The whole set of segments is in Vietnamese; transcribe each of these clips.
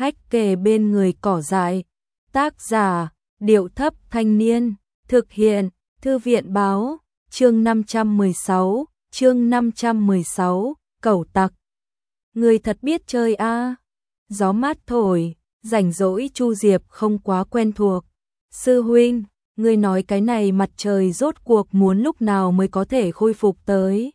hách kề bên người cỏ dại. Tác giả, Điệu Thấp Thanh Niên. Thực hiện, Thư viện báo. Chương 516, Cẩu Tặc. Người thật biết chơi a. Gió mát thổi, rảnh rỗi Chu Diệp không quá quen thuộc. Sư huynh, ngươi nói cái này mặt trời rốt cuộc muốn lúc nào mới có thể khôi phục tới.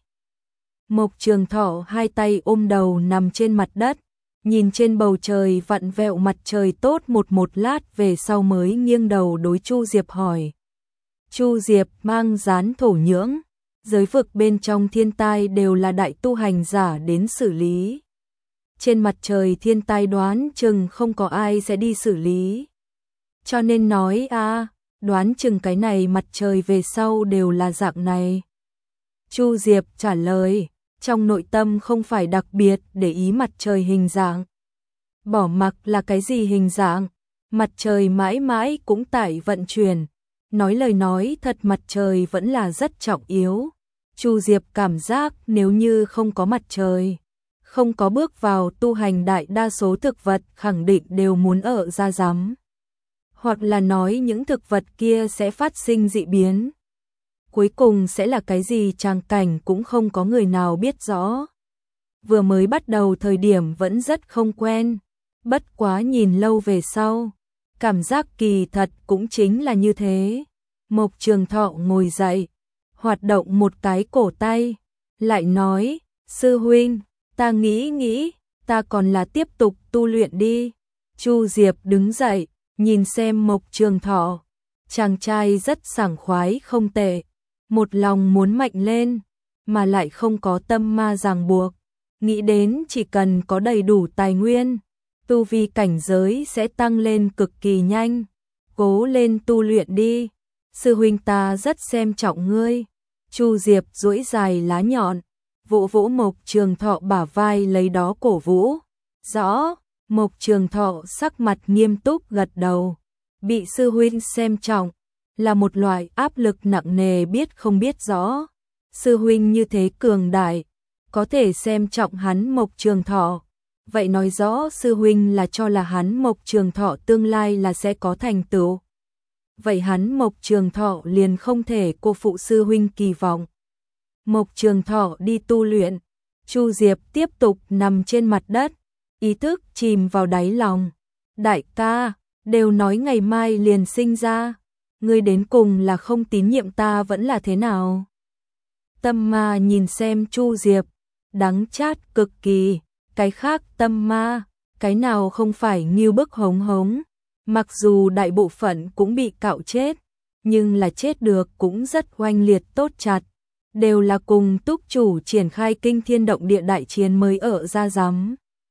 Mộc Trường Thọ hai tay ôm đầu nằm trên mặt đất, nhìn trên bầu trời vặn vẹo mặt trời tốt một lát về sau mới nghiêng đầu đối Chu Diệp hỏi. Chu Diệp mang dán thổ nhưỡng, giới vực bên trong thiên tai đều là đại tu hành giả đến xử lý. Trên mặt trời thiên tai đoán chừng không có ai sẽ đi xử lý. Cho nên nói đoán chừng cái này mặt trời về sau đều là dạng này. Chu Diệp trả lời, trong nội tâm không phải đặc biệt để ý mặt trời hình dạng. Bỏ mặc là cái gì hình dạng, mặt trời mãi mãi cũng tại vận chuyển. Nói lời nói thật, mặt trời vẫn là rất trọng yếu. Chu Diệp cảm giác nếu như không có mặt trời, không có bước vào tu hành, đại đa số thực vật khẳng định đều muốn ở ra rắm. Hoặc là nói những thực vật kia sẽ phát sinh dị biến. Cuối cùng sẽ là cái gì tràng cảnh cũng không có người nào biết rõ. Vừa mới bắt đầu thời điểm vẫn rất không quen, bất quá nhìn lâu về sau, cảm giác kỳ thật cũng chính là như thế. Mộc Trường Thọ ngồi dậy, hoạt động một cái cổ tay, lại nói, sư huynh, ta nghĩ, ta còn là tiếp tục tu luyện đi. Chu Diệp đứng dậy, nhìn xem Mộc Trường Thọ, chàng trai rất sảng khoái không tệ, một lòng muốn mạnh lên, mà lại không có tâm ma ràng buộc, nghĩ đến chỉ cần có đầy đủ tài nguyên, tu vi cảnh giới sẽ tăng lên cực kỳ nhanh, cố lên tu luyện đi, sư huynh ta rất xem trọng ngươi. Chu Diệp duỗi dài lá nhọn, vỗ vỗ Mộc Trường Thọ bả vai lấy đó cổ vũ. Rõ. Mộc Trường Thọ sắc mặt nghiêm túc gật đầu. Bị sư huynh xem trọng là một loại áp lực nặng nề, biết không biết rõ. Sư huynh như thế cường đại, có thể xem trọng hắn Mộc Trường Thọ. Vậy nói rõ sư huynh là cho là hắn Mộc Trường Thọ tương lai là sẽ có thành tựu. Vậy hắn Mộc Trường Thọ liền không thể cô phụ sư huynh kỳ vọng. Mộc Trường Thọ đi tu luyện, Chu Diệp tiếp tục nằm trên mặt đất, ý thức chìm vào đáy lòng. Đại ca, đều nói ngày mai liền sinh ra, ngươi đến cùng là không tín nhiệm ta vẫn là thế nào? Tâm ma nhìn xem Chu Diệp, đắng chát cực kỳ, cái khác tâm ma, cái nào không phải nghiêu bức hống hống. Mặc dù đại bộ phận cũng bị cạo chết, nhưng là chết được cũng rất oanh liệt tốt chặt, đều là cùng túc chủ triển khai kinh thiên động địa đại chiến mới ở ra rắm.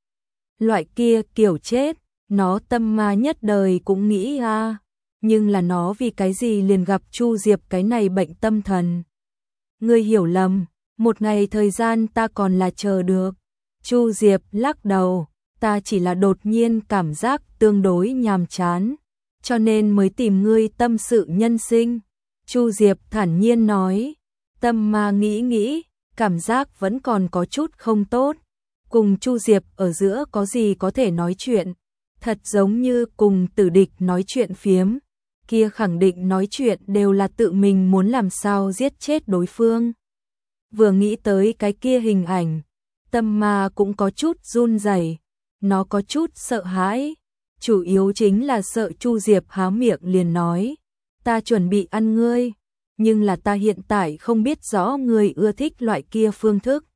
Loại kia kiểu chết, nó tâm ma nhất đời cũng nghĩ nhưng là nó vì cái gì liền gặp Chu Diệp cái này bệnh tâm thần. Ngươi hiểu lầm, một ngày thời gian ta còn là chờ được. Chu Diệp lắc đầu, ta chỉ là đột nhiên cảm giác tương đối nhàm chán, cho nên mới tìm ngươi tâm sự nhân sinh. Chu Diệp thản nhiên nói, tâm ma nghĩ, cảm giác vẫn còn có chút không tốt. Cùng Chu Diệp ở giữa có gì có thể nói chuyện, thật giống như cùng tử địch nói chuyện phiếm, kia khẳng định nói chuyện đều là tự mình muốn làm sao giết chết đối phương. Vừa nghĩ tới cái kia hình ảnh, tâm ma cũng có chút run rẩy, nó có chút sợ hãi, chủ yếu chính là sợ Chu Diệp há miệng liền nói, ta chuẩn bị ăn ngươi, nhưng là ta hiện tại không biết rõ ngươi ưa thích loại kia phương thức.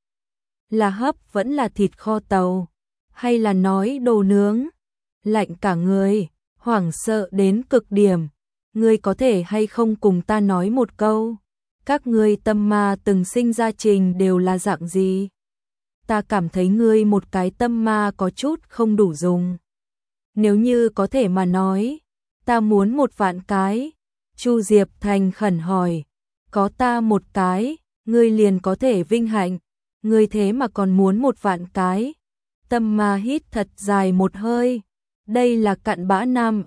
Là hấp vẫn là thịt kho tàu, hay là nói đồ nướng, lạnh cả người, hoảng sợ đến cực điểm. Ngươi có thể hay không cùng ta nói một câu, các ngươi tâm ma từng sinh ra trình đều là dạng gì? Ta cảm thấy ngươi một cái tâm ma có chút không đủ dùng. Nếu như có thể mà nói, ta muốn 1.000.000 cái. Chu Diệp thành khẩn hỏi, có ta một cái, ngươi liền có thể vinh hạnh. Ngươi thế mà còn muốn 1.000.000 cái. Tâm ma hít thật dài một hơi. Đây là cặn bã nam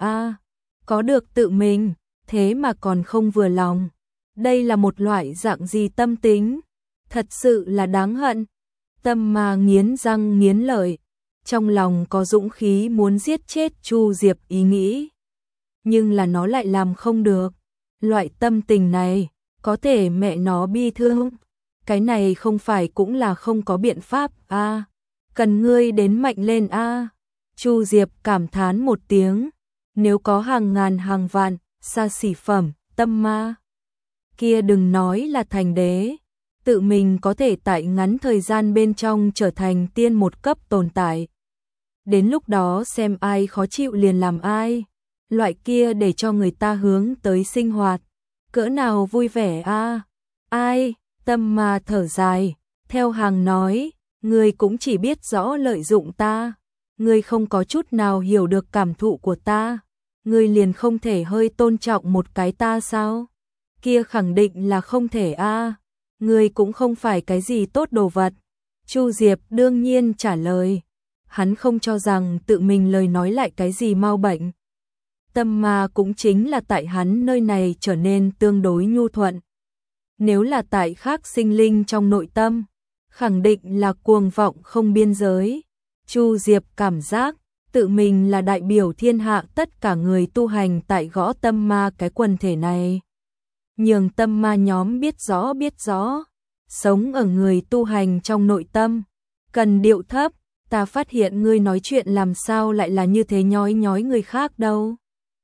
có được tự mình, thế mà còn không vừa lòng. Đây là một loại dạng gì tâm tính? Thật sự là đáng hận. Tâm ma nghiến răng nghiến lợi. trong lòng có dũng khí muốn giết chết Chu Diệp ý nghĩ. Nhưng là nó lại làm không được. Loại tâm tình này, có thể mẹ nó bi thương. Cái này không phải cũng là không có biện pháp a, cần ngươi đến mạnh lên a. Chu Diệp cảm thán một tiếng, nếu có hàng ngàn hàng vạn xa xỉ phẩm, tâm ma kia đừng nói là thành đế, tự mình có thể tại ngắn thời gian bên trong trở thành tiên một cấp tồn tại. Đến lúc đó xem ai khó chịu liền làm ai, loại kia để cho người ta hướng tới sinh hoạt, cỡ nào vui vẻ a. Ai, tâm ma thở dài, theo hàng nói, ngươi cũng chỉ biết rõ lợi dụng ta, ngươi không có chút nào hiểu được cảm thụ của ta, ngươi liền không thể hơi tôn trọng một cái ta sao? Kia khẳng định là không thể a, ngươi cũng không phải cái gì tốt đồ vật. Chu Diệp đương nhiên trả lời, hắn không cho rằng tự mình lời nói lại cái gì mau bệnh. Tâm ma cũng chính là tại hắn nơi này trở nên tương đối nhu thuận. Nếu là tại khác sinh linh trong nội tâm, khẳng định là cuồng vọng không biên giới. Chu Diệp cảm giác tự mình là đại biểu thiên hạ tất cả người tu hành tại gõ tâm ma cái quần thể này. Nhường tâm ma nhóm biết rõ, sống ở người tu hành trong nội tâm, cần điệu thấp, ta phát hiện ngươi nói chuyện làm sao lại là như thế nhói người khác đâu.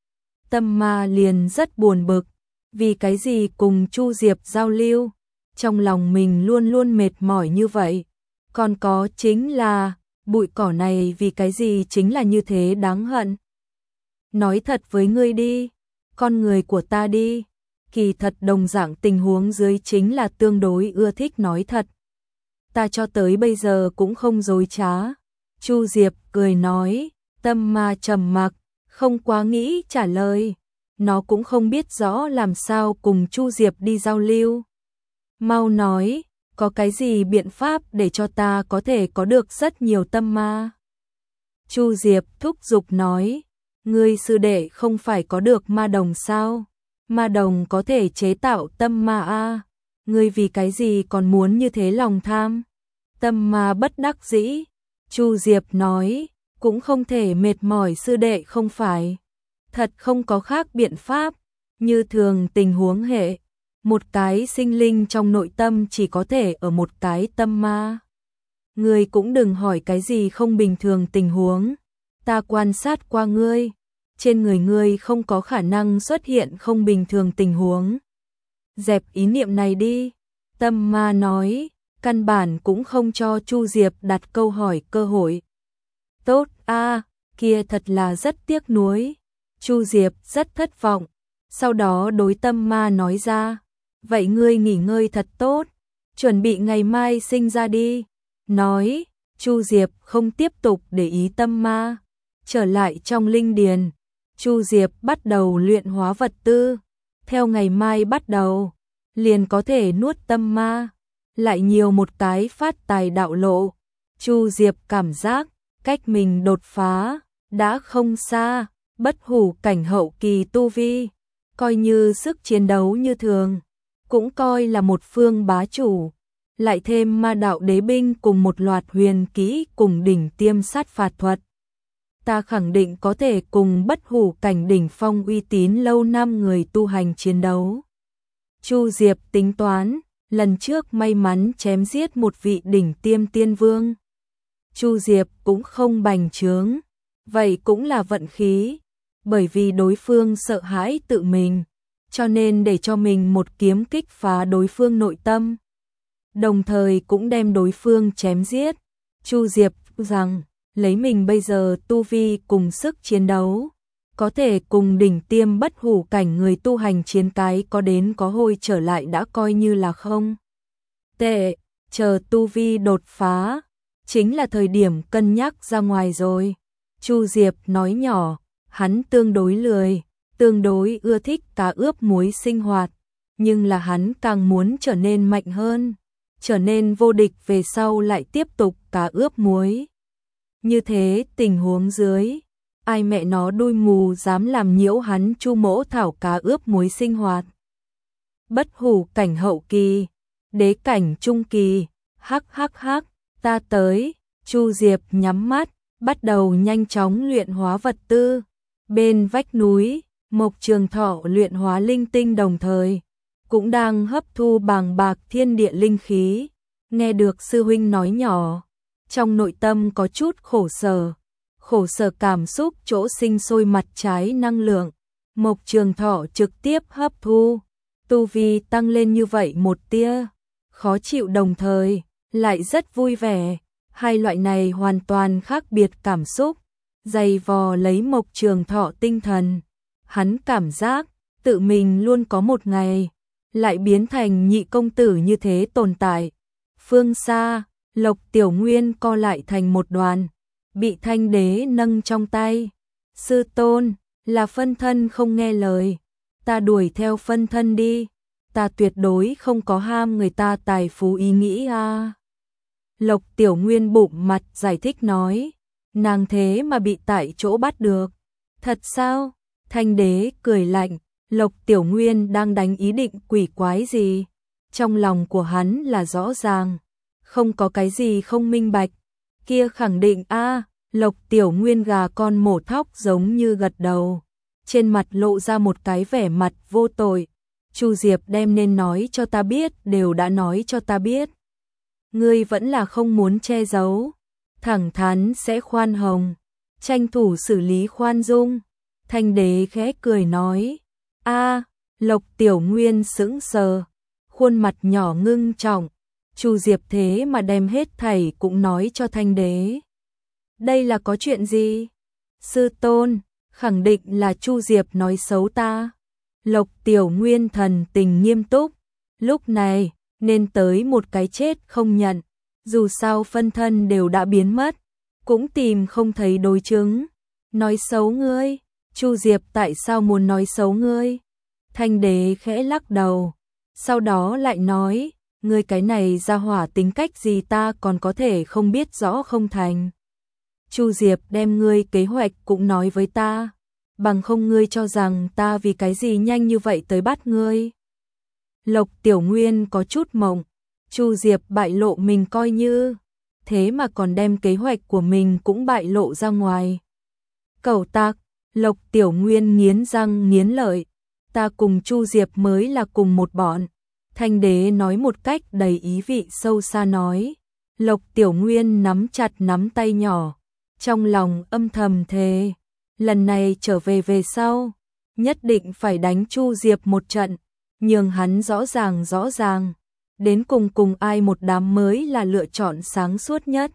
Tâm ma liền rất buồn bực, vì cái gì cùng Chu Diệp giao lưu, trong lòng mình luôn luôn mệt mỏi như vậy. Còn có chính là, bụi cỏ này vì cái gì chính là như thế đáng hận. Nói thật với ngươi đi, con người của ta đi, kỳ thật đồng dạng tình huống dưới chính là tương đối ưa thích nói thật. Ta cho tới bây giờ cũng không dối trá. Chu Diệp cười nói, tâm ma trầm mặc, không quá nghĩ trả lời. Nó cũng không biết rõ làm sao cùng Chu Diệp đi giao lưu. Mau nói, có cái gì biện pháp để cho ta có thể có được rất nhiều tâm ma? Chu Diệp thúc giục nói, ngươi sư đệ không phải có được ma đồng sao? Ma đồng có thể chế tạo tâm ma a, ngươi vì cái gì còn muốn như thế lòng tham? Tâm ma bất đắc dĩ, Chu Diệp nói, cũng không thể mệt mỏi sư đệ không phải. Thật không có khác biện pháp, như thường tình huống hệ, một cái sinh linh trong nội tâm chỉ có thể ở một cái tâm ma. Ngươi cũng đừng hỏi cái gì không bình thường tình huống, ta quan sát qua ngươi, trên người ngươi không có khả năng xuất hiện không bình thường tình huống. Dẹp ý niệm này đi, tâm ma nói, căn bản cũng không cho Chu Diệp đặt câu hỏi cơ hội. Tốt a, kia thật là rất tiếc nuối. Chu Diệp rất thất vọng, sau đó đối tâm ma nói ra, vậy ngươi nghỉ ngơi thật tốt, chuẩn bị ngày mai sinh ra đi. Nói, Chu Diệp không tiếp tục để ý tâm ma, trở lại trong linh điền. Chu Diệp bắt đầu luyện hóa vật tư, theo ngày mai bắt đầu, liền có thể nuốt tâm ma, lại nhiều một cái phát tài đạo lộ. Chu Diệp cảm giác, cách mình đột phá, đã không xa, bất hủ cảnh hậu kỳ tu vi, coi như sức chiến đấu như thường, cũng coi là một phương bá chủ, lại thêm ma đạo đế binh cùng một loạt huyền kỹ cùng đỉnh tiêm sát phạt thuật. Ta khẳng định có thể cùng bất hủ cảnh đỉnh phong uy tín lâu năm người tu hành chiến đấu. Chu Diệp tính toán, lần trước may mắn chém giết một vị đỉnh tiêm tiên vương. Chu Diệp cũng không bành trướng, vậy cũng là vận khí, bởi vì đối phương sợ hãi tự mình, cho nên để cho mình một kiếm kích phá đối phương nội tâm, đồng thời cũng đem đối phương chém giết. Chu Diệp rằng, lấy mình bây giờ tu vi cùng sức chiến đấu, có thể cùng đỉnh tiêm bất hủ cảnh người tu hành chiến cái có đến có hồi trở lại đã coi như là không tệ, chờ tu vi đột phá, chính là thời điểm cân nhắc ra ngoài rồi. Chu Diệp nói nhỏ, hắn tương đối lười, tương đối ưa thích cá ướp muối sinh hoạt, nhưng là hắn càng muốn trở nên mạnh hơn, trở nên vô địch về sau lại tiếp tục cá ướp muối. Như thế tình huống dưới, ai mẹ nó đuôi mù dám làm nhiễu hắn Chu Mỗ thảo cá ướp muối sinh hoạt. Bất hủ cảnh hậu kỳ, đế cảnh trung kỳ, hắc hắc hắc, ta tới. Chu Diệp nhắm mắt, bắt đầu nhanh chóng luyện hóa vật tư. Bên vách núi, Mộc Trường Thọ luyện hóa linh tinh đồng thời, cũng đang hấp thu bàng bạc thiên địa linh khí. Nghe được sư huynh nói nhỏ, trong nội tâm có chút khổ sở cảm xúc chỗ sinh sôi mặt trái năng lượng. Mộc Trường Thọ trực tiếp hấp thu, tu vi tăng lên như vậy một tia, khó chịu đồng thời, lại rất vui vẻ. Hai loại này hoàn toàn khác biệt cảm xúc, dày vò lấy Mộc Trường Thọ tinh thần. Hắn cảm giác, tự mình luôn có một ngày, lại biến thành nhị công tử như thế tồn tại. Phương xa, Lộc Tiểu Nguyên co lại thành một đoàn, bị Thanh Đế nâng trong tay. Sư tôn, là phân thân không nghe lời, ta đuổi theo phân thân đi, ta tuyệt đối không có ham người ta tài phú ý nghĩ a. Lộc Tiểu Nguyên bụng mặt giải thích nói, nàng thế mà bị tại chỗ bắt được. Thật sao? Thanh Đế cười lạnh, Lộc Tiểu Nguyên đang đánh ý định quỷ quái gì? Trong lòng của hắn là rõ ràng, không có cái gì không minh bạch. Kia khẳng định a. Lộc Tiểu Nguyên gà con mổ thóc giống như gật đầu, trên mặt lộ ra một cái vẻ mặt vô tội. Chu Diệp đem nên nói cho ta biết đều đã nói cho ta biết. Ngươi vẫn là không muốn che giấu, thẳng thắn sẽ khoan hồng, tranh thủ xử lý khoan dung. Thanh Đế khẽ cười nói, a. Lộc Tiểu Nguyên sững sờ, khuôn mặt nhỏ ngưng trọng. Chu Diệp thế mà đem hết thảy cũng nói cho Thanh Đế. Đây là có chuyện gì? Sư tôn, khẳng định là Chu Diệp nói xấu ta. Lộc Tiểu Nguyên thần tình nghiêm túc, lúc này nên tới một cái chết không nhận, dù sao phân thân đều đã biến mất, cũng tìm không thấy đối chứng. Nói xấu ngươi? Chu Diệp tại sao muốn nói xấu ngươi? Thanh Đế khẽ lắc đầu, sau đó lại nói, ngươi cái này ra hỏa tính cách gì ta còn có thể không biết rõ không thành. Chu Diệp đem ngươi kế hoạch cũng nói với ta, bằng không ngươi cho rằng ta vì cái gì nhanh như vậy tới bắt ngươi. Lộc Tiểu Nguyên có chút mộng, Chu Diệp bại lộ mình coi như, thế mà còn đem kế hoạch của mình cũng bại lộ ra ngoài. Cẩu tặc, Lộc Tiểu Nguyên nghiến răng nghiến lợi, ta cùng Chu Diệp mới là cùng một bọn. Thanh Đế nói một cách đầy ý vị sâu xa nói. Lộc Tiểu Nguyên nắm chặt nắm tay nhỏ, trong lòng âm thầm thề, lần này trở về sau, nhất định phải đánh Chu Diệp một trận, nhường hắn rõ ràng, đến cùng ai một đám mới là lựa chọn sáng suốt nhất.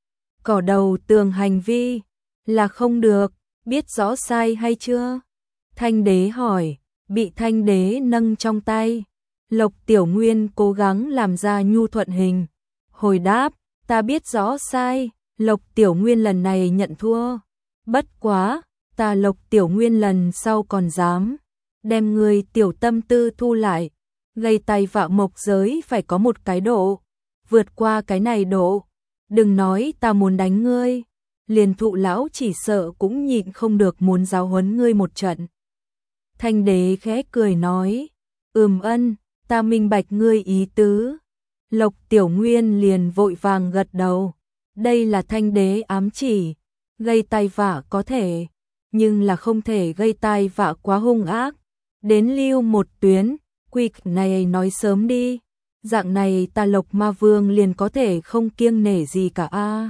Cỏ đầu tường hành vi, là không được, biết rõ sai hay chưa? Thanh Đế hỏi, bị Thanh Đế nâng trong tay. Lộc Tiểu Nguyên cố gắng làm ra nhu thuận hình, hồi đáp, ta biết rõ sai. Lộc Tiểu Nguyên lần này nhận thua, bất quá, ta Lộc Tiểu Nguyên lần sau còn dám đem người tiểu tâm tư thu lại, gây tay vạ Mộc giới phải có một cái độ, vượt qua cái này độ, đừng nói ta muốn đánh ngươi, liền Thụ lão chỉ sợ cũng nhịn không được muốn giáo huấn ngươi một trận. Thanh Đế khẽ cười nói, ân, ta minh bạch ngươi ý tứ. Lộc Tiểu Nguyên liền vội vàng gật đầu, đây là Thanh Đế ám chỉ, gây tai vạ có thể, nhưng là không thể gây tai vạ quá hung ác, đến lưu một tuyến, quy này nói sớm đi, dạng này ta Lộc Ma Vương liền có thể không kiêng nể gì cả a.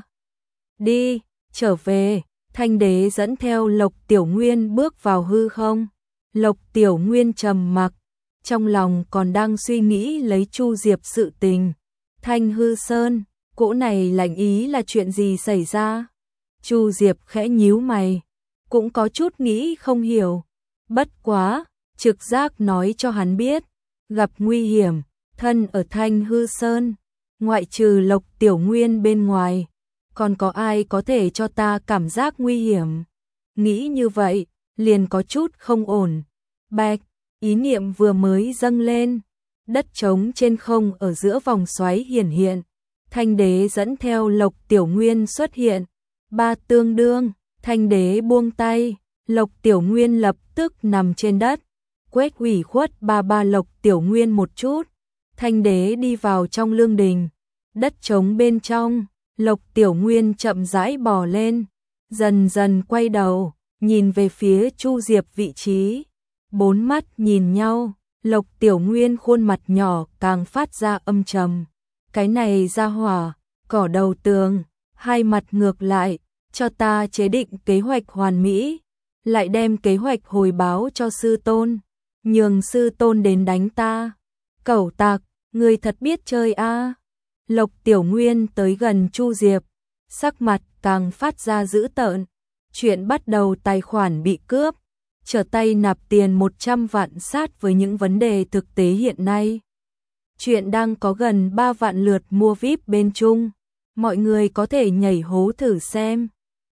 Đi, trở về. Thanh Đế dẫn theo Lộc Tiểu Nguyên bước vào hư không. Lộc Tiểu Nguyên trầm mặc, trong lòng còn đang suy nghĩ lấy Chu Diệp sự tình. Thanh Hư Sơn, cỗ này lạnh ý là chuyện gì xảy ra? Chu Diệp khẽ nhíu mày, cũng có chút nghĩ không hiểu. Bất quá, trực giác nói cho hắn biết, gặp nguy hiểm, thân ở Thanh Hư Sơn, ngoại trừ Lộc Tiểu Nguyên bên ngoài, còn có ai có thể cho ta cảm giác nguy hiểm? Nghĩ như vậy, liền có chút không ổn. Bạch, ý niệm vừa mới dâng lên, đất trống trên không ở giữa vòng xoáy hiển hiện. Thanh Đế dẫn theo Lộc Tiểu Nguyên xuất hiện. Ba tương đương, Thanh Đế buông tay, Lộc Tiểu Nguyên lập tức nằm trên đất. Quét ủy khuất ba Lộc Tiểu Nguyên một chút. Thanh Đế đi vào trong lương đình. Đất trống bên trong, Lộc Tiểu Nguyên chậm rãi bò lên, dần dần quay đầu, nhìn về phía Chu Diệp vị trí. Bốn mắt nhìn nhau, Lộc Tiểu Nguyên khuôn mặt nhỏ càng phát ra âm trầm. Cái này ra hỏa, cỏ đầu tường, hai mặt ngược lại, cho ta chế định kế hoạch hoàn mỹ, lại đem kế hoạch hồi báo cho sư tôn, nhường sư tôn đến đánh ta. Cẩu tặc, ngươi thật biết chơi a. Lộc Tiểu Nguyên tới gần Chu Diệp, sắc mặt càng phát ra dữ tợn. Chuyện bắt đầu tài khoản bị cướp, trở tay nạp tiền 100 vạn sát với những vấn đề thực tế hiện nay. Chuyện đang có gần 3 vạn lượt mua VIP bên Trung, mọi người có thể nhảy hố thử xem.